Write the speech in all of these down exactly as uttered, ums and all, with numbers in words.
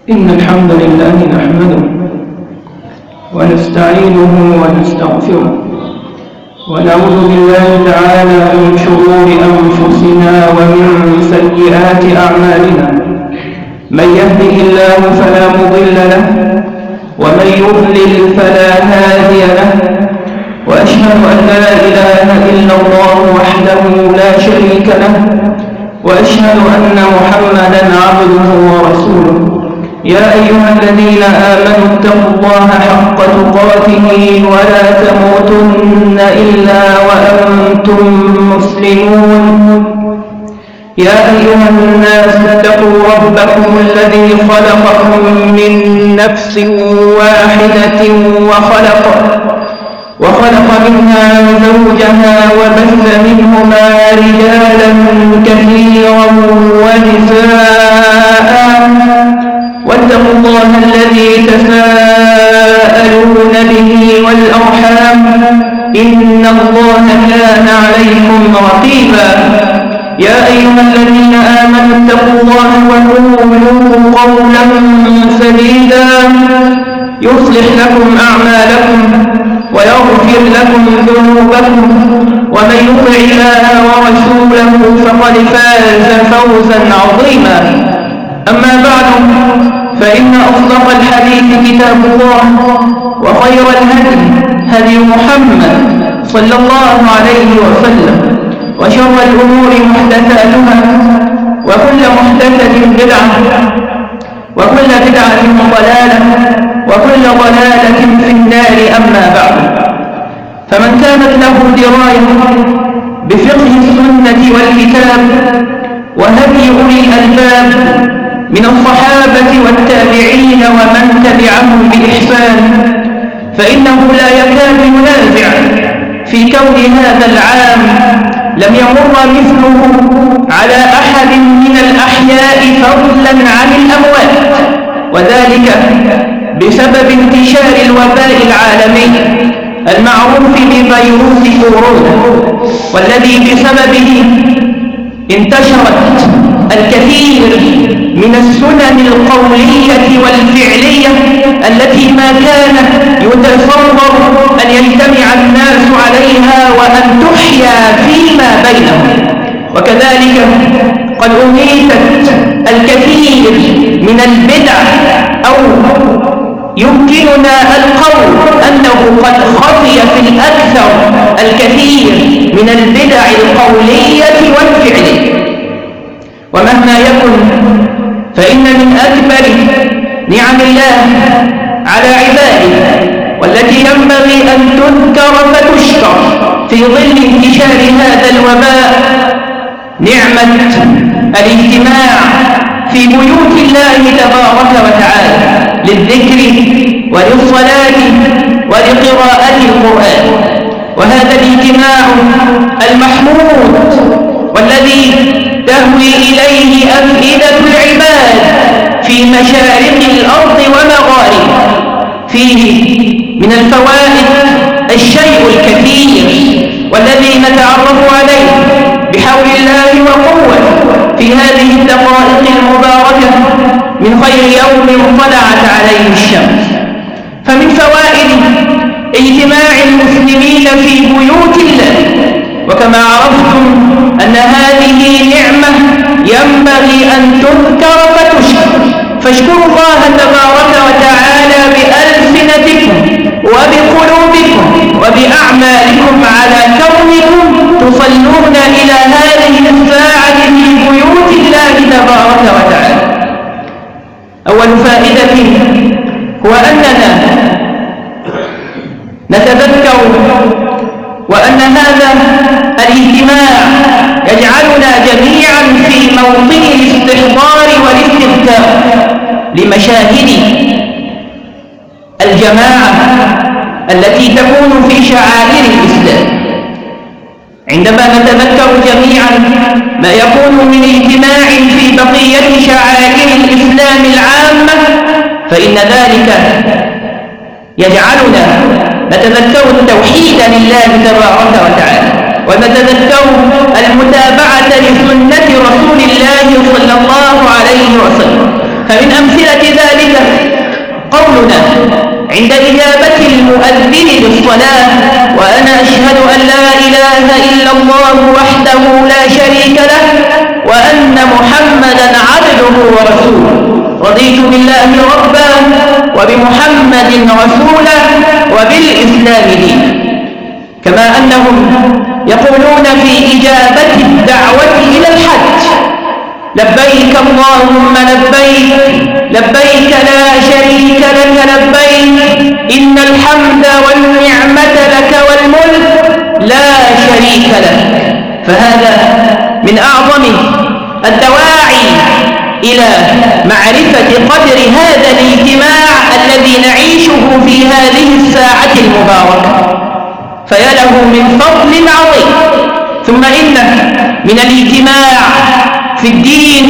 إن الحمد لله نحمده ونستعينه ونستغفره ونعوذ بالله تعالى من شرور أنفسنا ومن سيئات أعمالنا. من يهده الله فلا مضل له ومن يضلل فلا هادي له، وأشهد أن لا إله إلا الله وحده لا شريك له، وأشهد أن محمدا عبده ورسوله. يا أيها الذين آمنوا اتقوا الله حق تقاته ولا تموتن إلا وأنتم مسلمون. يا أيها الناس اتقوا ربكم الذي خلقكم من نفس واحدة وخلق وخلق منها زوجها وبث منهما رجالا كثيرا ونساء، واتقوا الله الذي تساءلون به والأرحام، إن الله كان عليكم رقيبا. يا أيها الذين آمنوا اتقوا الله وقولوا قولا سديدا يصلح لكم أعمالكم ويغفر لكم ذنوبكم، ومن يطع الله ورسوله فقد فاز فوزا عظيما. أما بعد، فإن أصدق الحديث كتاب الله، وخير الهدي هدي محمد صلى الله عليه وسلم، وشر الأمور محدثاتها، وكل محدثة بدعة، وكل بدعة ضلالة، وكل ضلالة في النار. أما بعد، فمن كانت له دراية بفقه السنة والكتاب وهدي أولي الألباب من الصحابة والتابعين ومن تبعهم بإحسان، فإنه لا يكاد ينازع في كون هذا العام لم يمر مثله على أحد من الأحياء فضلا عن الأموات، وذلك بسبب انتشار الوباء العالمي المعروف بفيروس كورونا، والذي بسببه انتشرت الكثير من السنن القولية والفعلية التي ما كان يتصور أن يجتمع الناس عليها وأن تحيا فيما بينهم. وكذلك قد أميتت الكثير من البدع، أو يمكننا القول أنه قد خفي في الأكثر الكثير من البدع القولية والفعلية. ومهما يكن، فإن من أكبر نعم الله على عباده والتي ينبغي أن تذكر فتشكر في ظل انتشار هذا الوباء نعمة الاجتماع في بيوت الله تبارك وتعالى للذكر وللصلاة ولقراءة القرآن. وهذا الاجتماع المحمود والذي تهوي إليه أفئدة العباد في مشارق الأرض ومغاربها، فيه من الفوائد الشيء الكثير، والذي نتعرف عليه بحول الله وقوته في هذه الدقائق المباركة من خير يوم طلعت عليه الشمس. فمن فوائد اجتماع المسلمين في بيوت الله، وكما عرفتم أن هذه نعمة ينبغي أن تذكر فتشكر، فاشكروا الله تبارك وتعالى بألسنتكم وبقلوبكم وبأعمالكم على كونكم تصلون إلى هذه الساعة في بيوت الله تبارك وتعالى. أول فائدة هو أننا نتذكر وأن هذا الاجتماع يجعلنا جميعا في موطن الاستحضار والاستمتاع لمشاهد الجماعة التي تكون في شعائر الإسلام. عندما نتذكر جميعا ما يكون من اجتماع في بقية شعائر الإسلام العامة، فإن ذلك يجعلنا نتذكر التوحيد لله تبارك وتعالى، ونتذكر المتابعة لسنة رسول الله صلى الله عليه وسلم. فمن أمثلة ذلك عند إجابة المؤذن للصلاة: وأنا أشهد أن لا إله إلا الله وحده لا شريك له وأن محمدا عبده ورسوله، رضيت بالله ربا وبمحمد رسولا وبالإسلام دينا. كما أنهم يقولون في إجابة الدعوة إلى الحج: لبيك اللهم لبيك لبيك لا شريك لك لبيك إن الحمد والنعمة لك والملك لا شريك لك. فهذا من أعظم الدواعي إلى معرفة قدر هذا الاجتماع الذي نعيشه في هذه الساعة المباركة، فيا له من فضل عظيم. ثم إن من الاجتماع في الدين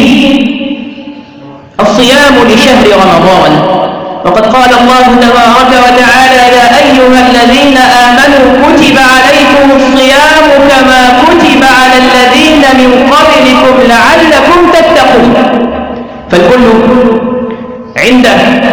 الصيام لشهر رمضان، وقد قال الله تبارك وتعالى: يا أيها الذين آمنوا كتب عليكم الصيام كما كتب على الذين من قبلكم لعلكم تتقون. فالكل عند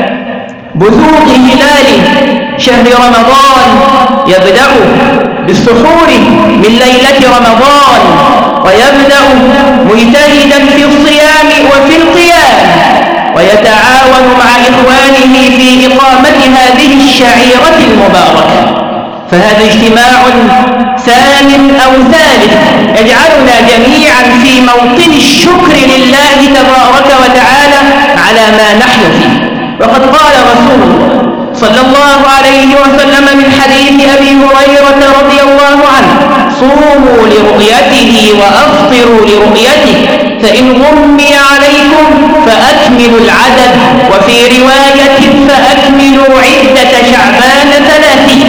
بزوغ هلال شهر رمضان يبدأ بالسحور من ليلة رمضان، ويبدأ مجتهدا في الصيام وفي القيام، ويتعاون مع إخوانه في إقامة هذه الشعيرة المباركة. فهذا اجتماع ثان أو ثالث يجعلنا جميعا في موطن الشكر لله تبارك وتعالى على ما نحن فيه. وقد قال رسول الله صلى الله عليه وسلم من حديث أبي هريرة رضي الله عنه: صوموا لرؤيته وأفطروا لرؤيته، فإن غمي عليكم فأكملوا العدد، وفي رواية فأكملوا عدة شعبان ثلاثين.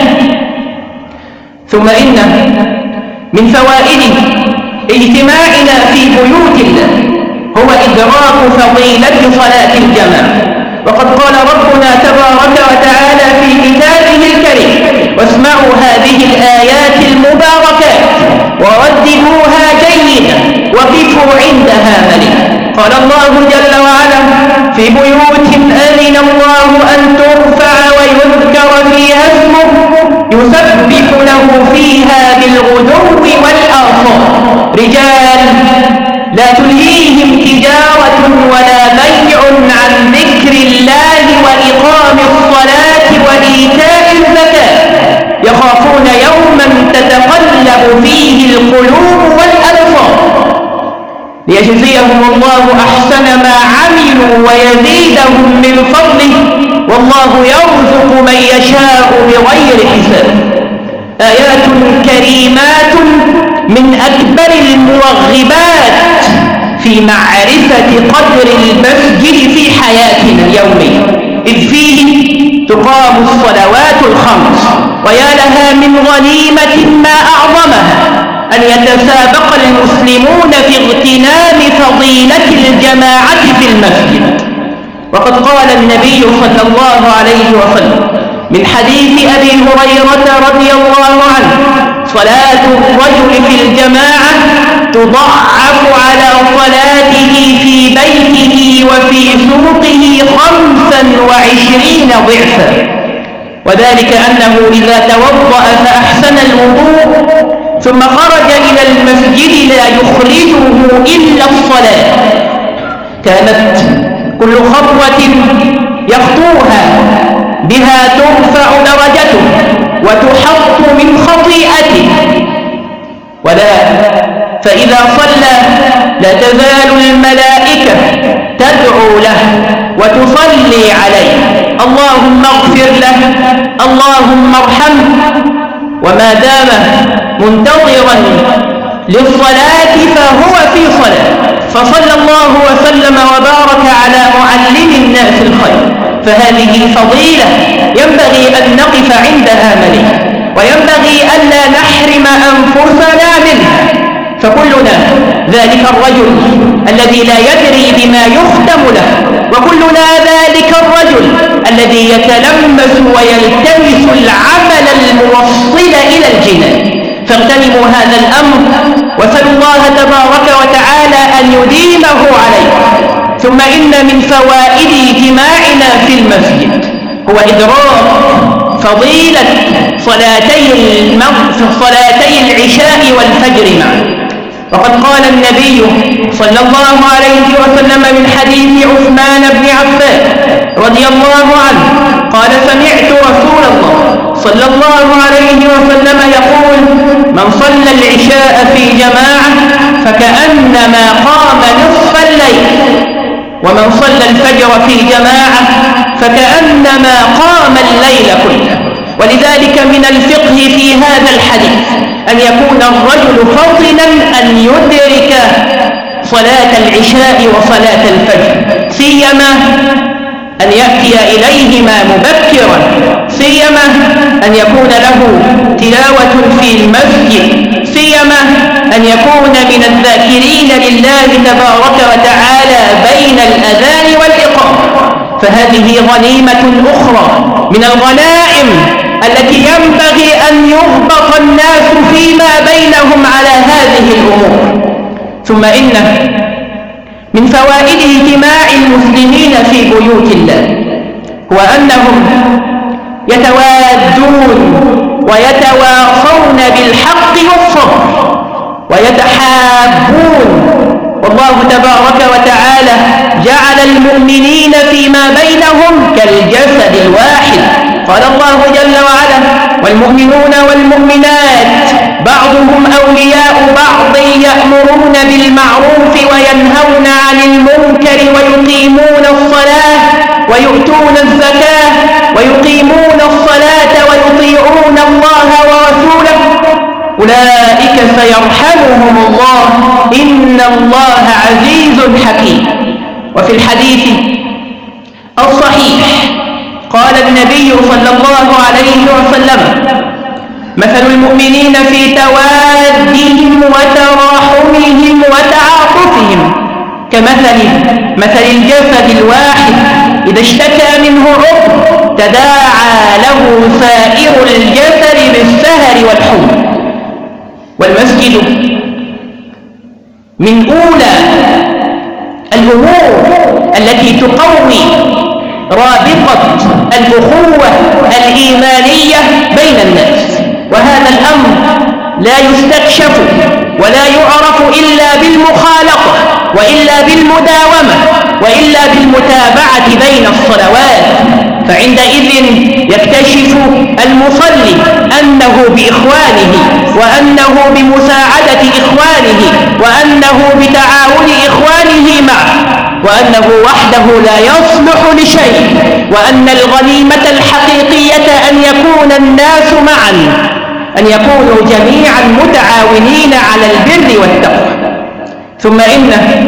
ثم إن من فوائد اجتماعنا في بيوت الله هو إدراك فضيلة صلاة الجماعة. وقد قال ربنا تبارك وتعالى في كتابه الكريم: واسمعوا هذه الآيات المباركات ورددوها جيدا وقفوا عندها مليا. قال الله جل وعلا: في بيوت أذن الله أن ترفع ويذكر فيها اسمه يسبح له فيها بالغدو والآصال رجال لا تلهيهم تجارة ولا بيع عن ذكر الله وإقام الصلاة وإيتاء الزكاة يخافون يوما تتقلب فيه القلوب والأبصار ليجزيهم الله أحسن ما عملوا ويزيدهم من فضله والله يرزق من يشاء بغير حساب. آيات كريمات من أكبر المرغبات في معرفة قدر المسجد في حياتنا اليومية، إذ فيه تقام الصلوات الخمس، ويا لها من غنيمة ما أعظمها أن يتسابق المسلمون في اغتنام فضيلة الجماعة في المسجد. وقد قال النبي صلى الله عليه وسلم من حديث أبي هريرة رضي الله عنه: صلاة الرجل في الجماعة تضعف على صلاته في بيته وفي سوقه خمسا وعشرين ضعفا، وذلك أنه إذا توضأ فأحسن الوضوء ثم خرج إلى المسجد لا يخرجه إلا الصلاة، كانت كل خطوة يخطوها بها ترفع درجته وتحط من خطيئته. ولا فإذا صلى لا تزال الملائكة تدعو له وتصلي عليه: اللهم اغفر له، اللهم ارحمه. وما دام منتظرا للصلاة فهو في صلاة. فصلى الله وسلم وبارك على معلم الناس الخير. فهذه فضيلة ينبغي أن نقف عندها مليا، وينبغي ألا نحرم أنفسنا منها. فكلنا ذلك الرجل الذي لا يدري بما يختم له، وكلنا ذلك الرجل الذي يتلمس ويلتمس العمل الموصل إلى الجنان. فاغتنموا هذا الأمر واسألوا الله تبارك وتعالى أن يديمه عليكم. ثم إن من فوائد اجتماعنا في المسجد هو إدراك فضيلة صلاتي صلاتي العشاء والفجر معا. وقد قال النبي صلى الله عليه وسلم من حديث عثمان بن عفان رضي الله عنه قال: سمعت رسول الله صلى الله عليه وسلم يقول: من صلى العشاء في جماعة فكأنما قام نصف الليل، ومن صلى الفجر في جماعة فكأنما قام الليل كله. ولذلك من الفقه في هذا الحديث أن يكون الرجل فطنا أن يدرك صلاة العشاء وصلاة الفجر، سيما أن يأتي إليهما مبكرا، سيما أن يكون له تلاوة في المسجد، سيما أن يكون من الذاكرين لله تبارك وتعالى بين الأذان والإقامة. فهذه غنيمة أخرى من الغنائم التي ينبغي أن يغبط الناس فيما بينهم على هذه الأمور. ثم إن من فوائد اجتماع المسلمين في بيوت الله هو أنهم يتوادون ويتواصون بالحق والصبر ويتحابون، والله تبارك وتعالى جعل المؤمنين فيما بينهم كالجسد الواحد. قال الله جل وعلا: والمؤمنون والمؤمنات بعضهم أولياء بعض يأمرون بالمعروف وينهون عن المنكر ويقيمون الصلاة ويؤتون الزكاة ويقيمون الصلاة ويطيعون الله ورسوله أولئك سيرحمهم الله إن الله عزيز حكيم. وفي الحديث الصحيح قال النبي صلى الله عليه وسلم: مثل المؤمنين في توادهم وتراحمهم وتعاطفهم كمثل مثل الجسد الواحد إذا اشتكى منه عضو تداعى له سائر الجسد بالسهر والحمى. والمسجد من أولى الأمور التي تقوي رابطة الأخوة الإيمانية بين الناس، وهذا الأمر لا يستكشف ولا يعرف إلا بالمخالطة وإلا بالمداومة وإلا بالمتابعة بين الصلوات. فعندئذ يكتشف المصلي أنه بإخوانه وأنه بمساعدة إخوانه وأنه بتعاون إخوانه معه، وأنه وحده لا يصلح لشيء، وأن الغنيمة الحقيقية أن يكون الناس معا، أن يكونوا جميعا متعاونين على البر والتقوى. ثم إن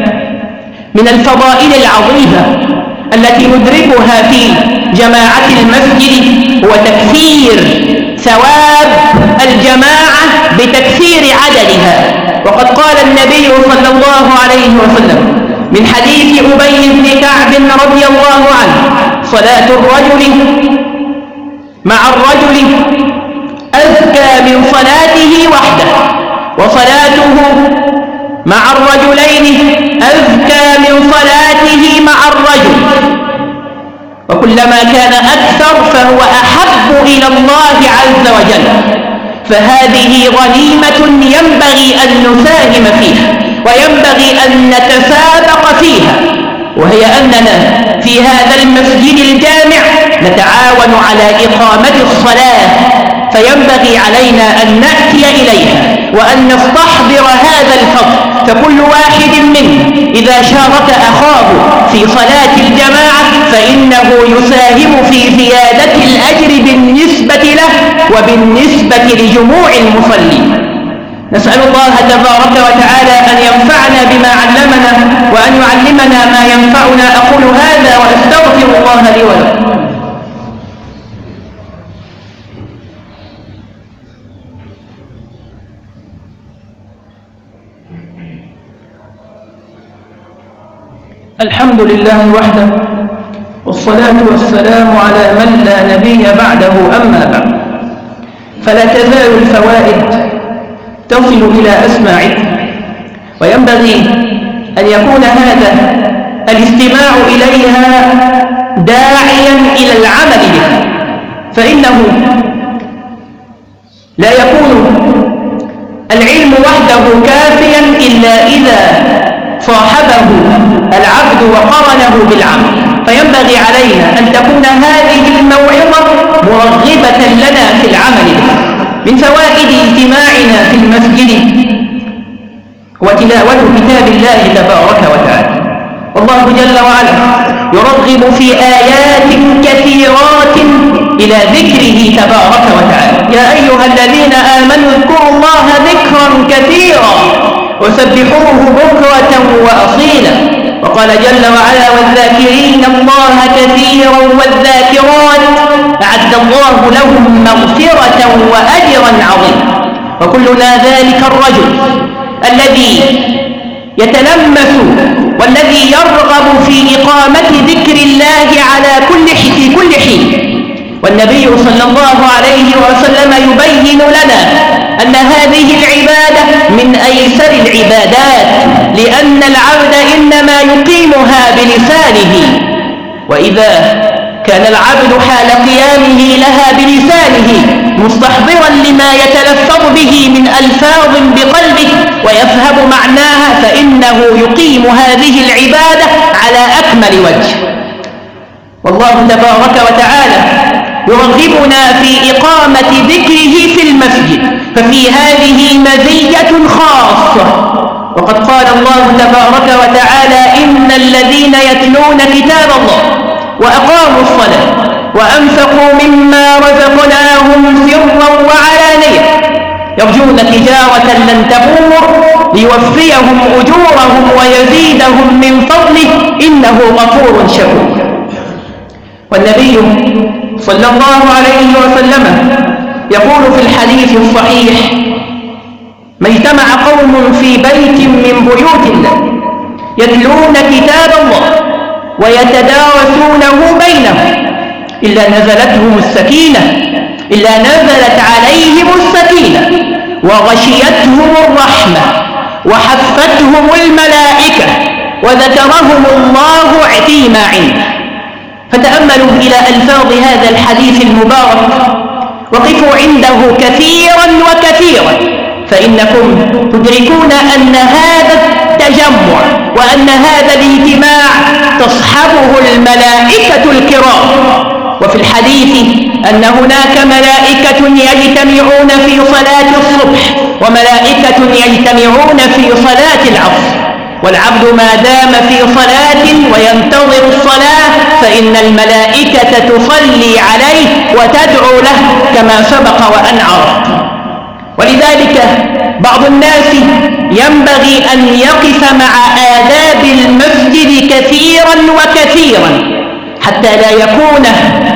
من الفضائل العظيمة التي ندركها في جماعة المسجد هو تكثير ثواب الجماعة بتكثير عددها. وقد قال النبي صلى الله عليه وسلم من حديث أبي بن كعب رضي الله عنه: صلاة الرجل مع الرجل أزكى من صلاته وحده، وصلاته مع الرجلين أزكى من صلاته مع الرجل، وكلما كان أكثر فهو أحب إلى الله عز وجل. فهذه غنيمة ينبغي أن نساهم فيها وينبغي أن نتسابق فيها، وهي أننا في هذا المسجد الجامع نتعاون على إقامة الصلاة، فينبغي علينا أن نأتي إليها وأن نستحضر هذا الفضل. فكل واحد منا إذا شارك أخاه في صلاة الجماعة فإنه يساهم في زيادة الأجر بالنسبة له وبالنسبة لجموع المصلين. نسأل الله تبارك وتعالى أن ينفعنا بما علمنا وأن يعلمنا ما ينفعنا. أقول هذا وأستغفر الله لي ولكم. الحمد لله وحده، والصلاة والسلام على من لا نبي بعده. أما بعد، فلا تزال الفوائد تصل إلى أسماعكم، وينبغي أن يكون هذا الاستماع إليها داعيا إلى العمل به، فإنه لا يكون العلم وحده كافيا إلا إذا صاحبه العبد وقرنه بالعمل. فينبغي علينا أن تكون هذه الموعظة مرغبة لنا في العمل به. من فوائد اجتماعنا في المسجد وتلاوة كتاب الله تبارك وتعالى، والله جل وعلا يرغب في آيات كثيرات إلى ذكره تبارك وتعالى. يا أيها الذين آمنوا اذكروا الله ذكرا كثيرا وسبحوه بكرة وأصيلا. وقال جل وعلا والذاكرين الله كثيرا والذاكرات أعد الله لهم مغفرة وأجرا عظيما. وكلنا ذلك الرجل الذي يتلمس والذي يرغب في إقامة ذكر الله على كل في كل حين. والنبي صلى الله عليه وسلم يبين لنا أن هذه العبادة من أيسر العبادات، لأن العبد إنما يقيمها بلسانه، وإذا كان العبد حال قيامه لها بلسانه مستحضرا لما يتلفظ به من ألفاظ بقلبه ويفهم معناها، فإنه يقيم هذه العبادة على أكمل وجه. والله تبارك وتعالى يرغبنا في إقامة ذكره في المسجد، ففي هذه مزية خاصة. وقد قال الله تبارك وتعالى إن الذين يتلون كتاب الله وأقاموا الصلاة وأنفقوا مما رزقناهم سرا وعلانية يرجون تجارة لن تبور ليوفيهم أجورهم ويزيدهم من فضله إنه غفور شكور. والنبي صلى الله عليه وسلم يقول في الحديث الصحيح ما اجتمع قوم في بيت من بيوت الله يتلون كتاب الله ويتدارسونه بينهم إلا نزلتهم السكينة إلا نزلت عليهم السكينة وغشيتهم الرحمة وحفتهم الملائكة وذكرهم الله فيما عنده. فتأملوا إلى ألفاظ هذا الحديث المبارك وقفوا عنده كثيرا وكثيرا، فإنكم تدركون أن هذا التجمع وأن هذا الاجتماع تصحبه الملائكة الكرام. وفي الحديث أن هناك ملائكة يجتمعون في صلاة الصبح وملائكة يجتمعون في صلاة العصر، والعبد ما دام في صلاة وينتظر الصلاة فإن الملائكة تصلي عليه وتدعو له كما سبق وأن عرفت. ولذلك بعض الناس ينبغي أن يقف مع آداب المسجد كثيرا وكثيرا حتى لا يكون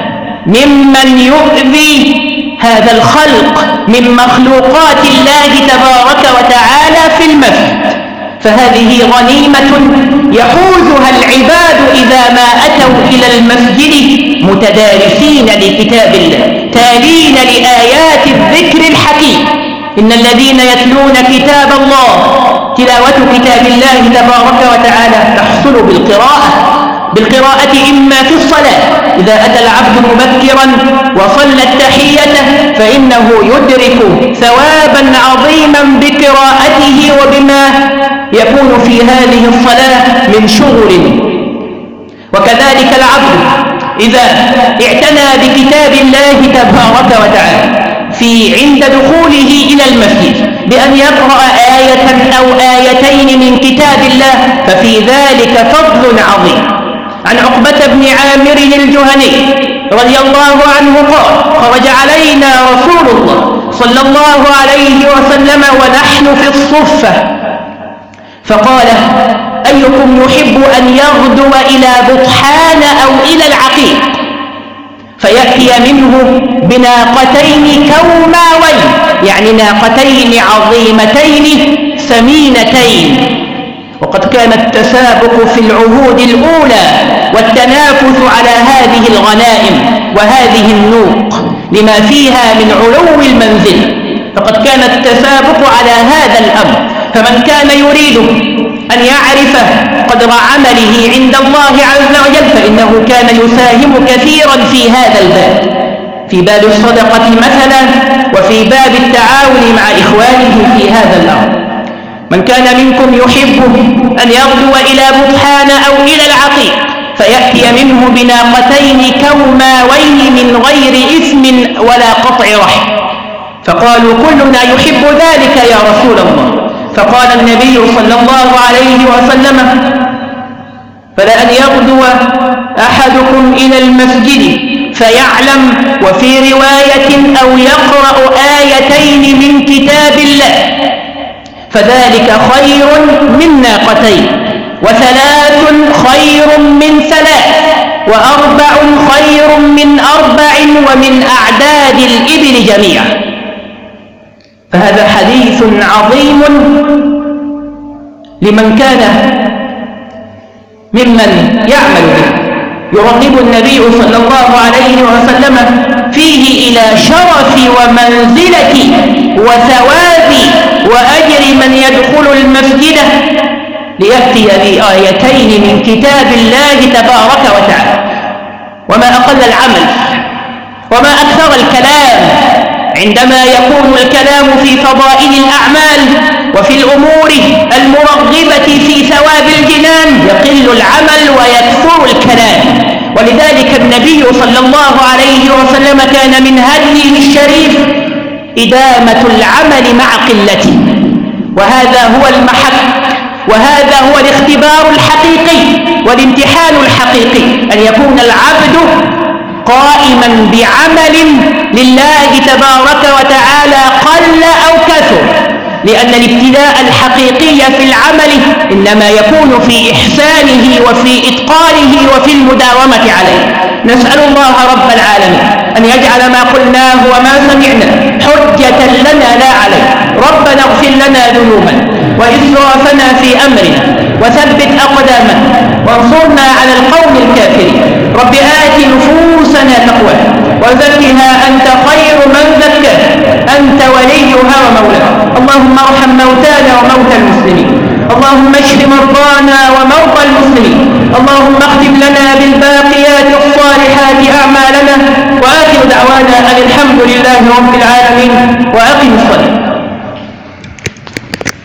ممن يؤذي هذا الخلق من مخلوقات الله تبارك وتعالى في المسجد. فهذه غنيمة يحوزها العباد إذا ما أتوا إلى المسجد متدارسين لكتاب الله تالين لآيات الذكر الحكيم. إن الذين يتلون كتاب الله تلاوة كتاب الله تبارك وتعالى تحصل بالقراءة بالقراءة إما في الصلاة إذا أتى العبد مبكرا وصلى التحية فإنه يدرك ثوابا عظيما بقراءته وبما يكون في هذه الصلاة من شغل. وكذلك العبد إذا اعتنى بكتاب الله تبارك وتعالى في عند دخوله إلى المسجد بأن يقرأ آية أو آيتين من كتاب الله ففي ذلك فضل عظيم. عن عقبة بن عامر الجهني رضي الله عنه قال خرج علينا رسول الله صلى الله عليه وسلم ونحن في الصفة فقال أيكم يحب أن يغدو إلى بطحان أو إلى العقيق فيأتي منه بناقتين كوماوين يعني ناقتين عظيمتين ثمينتين. وقد كان التسابق في العهود الأولى والتنافس على هذه الغنائم وهذه النوق لما فيها من علو المنزل، فقد كان التسابق على هذا الأمر. فمن كان يريد أن يعرف قدر عمله عند الله عز وجل، فإنه كان يساهم كثيرا في هذا الباب، في باب الصدقة مثلا، وفي باب التعاون مع إخوانه في هذا الأمر. من كان منكم يحب أن يغدو إلى بطحان أو إلى العقيق فيأتي منه بناقتين كوماوين من غير إثم ولا قطع رحم، فقالوا كلنا يحب ذلك يا رسول الله. فقال النبي صلى الله عليه وسلم: فلأن يغدو أحدكم إلى المسجد فيعلم، وفي رواية أو يقرأ آيتين من كتاب الله، فذلك خير من ناقتين، وثلاث خير من ثلاث، وأربع خير من أربع، ومن أعداد الإبل جميعا. فهذا حديث عظيم لمن كان ممن يعمل به. يرغب النبي صلى الله عليه وسلم فيه إلى شرف ومنزلة وثواب وأجر من يدخل المسجد ليأتي بآيتين من كتاب الله تبارك وتعالى. وما أقل العمل وما أكثر الكلام عندما يكون الكلام في فضائل الأعمال وفي الأمور المرغبة في ثواب الجنان، يقل العمل ويكثر الكلام. ولذلك النبي صلى الله عليه وسلم كان من هديه الشريف إدامة العمل مع قلته، وهذا هو المحك، وهذا هو الاختبار الحقيقي والامتحان الحقيقي، أن يكون العبد قائما بعمل لله تبارك وتعالى قل أو كثر، لأن الابتلاء الحقيقي في العمل إنما يكون في إحسانه وفي إتقانه وفي المداومة عليه. نسأل الله رب العالمين أن يجعل ما قلناه وما سمعنا حجة لنا لا عليه. ربنا اغفر لنا ذنوبنا وإسرافنا في أمرنا وثبت أقدامنا وانصرنا على القوم الكافرين. رب آت نفوسنا تقواها وزكها أنت خير من زكاها، أنت وليها ومولاها. اللهم ارحم موتانا وموتى المسلمين، اللهم اشف مرضانا ومرضى المسلمين، اللهم اختم لنا بالباقيات الصالحات أعمالنا، وآخر دعوانا أن الحمد لله رب العالمين، وأقم الصلاة.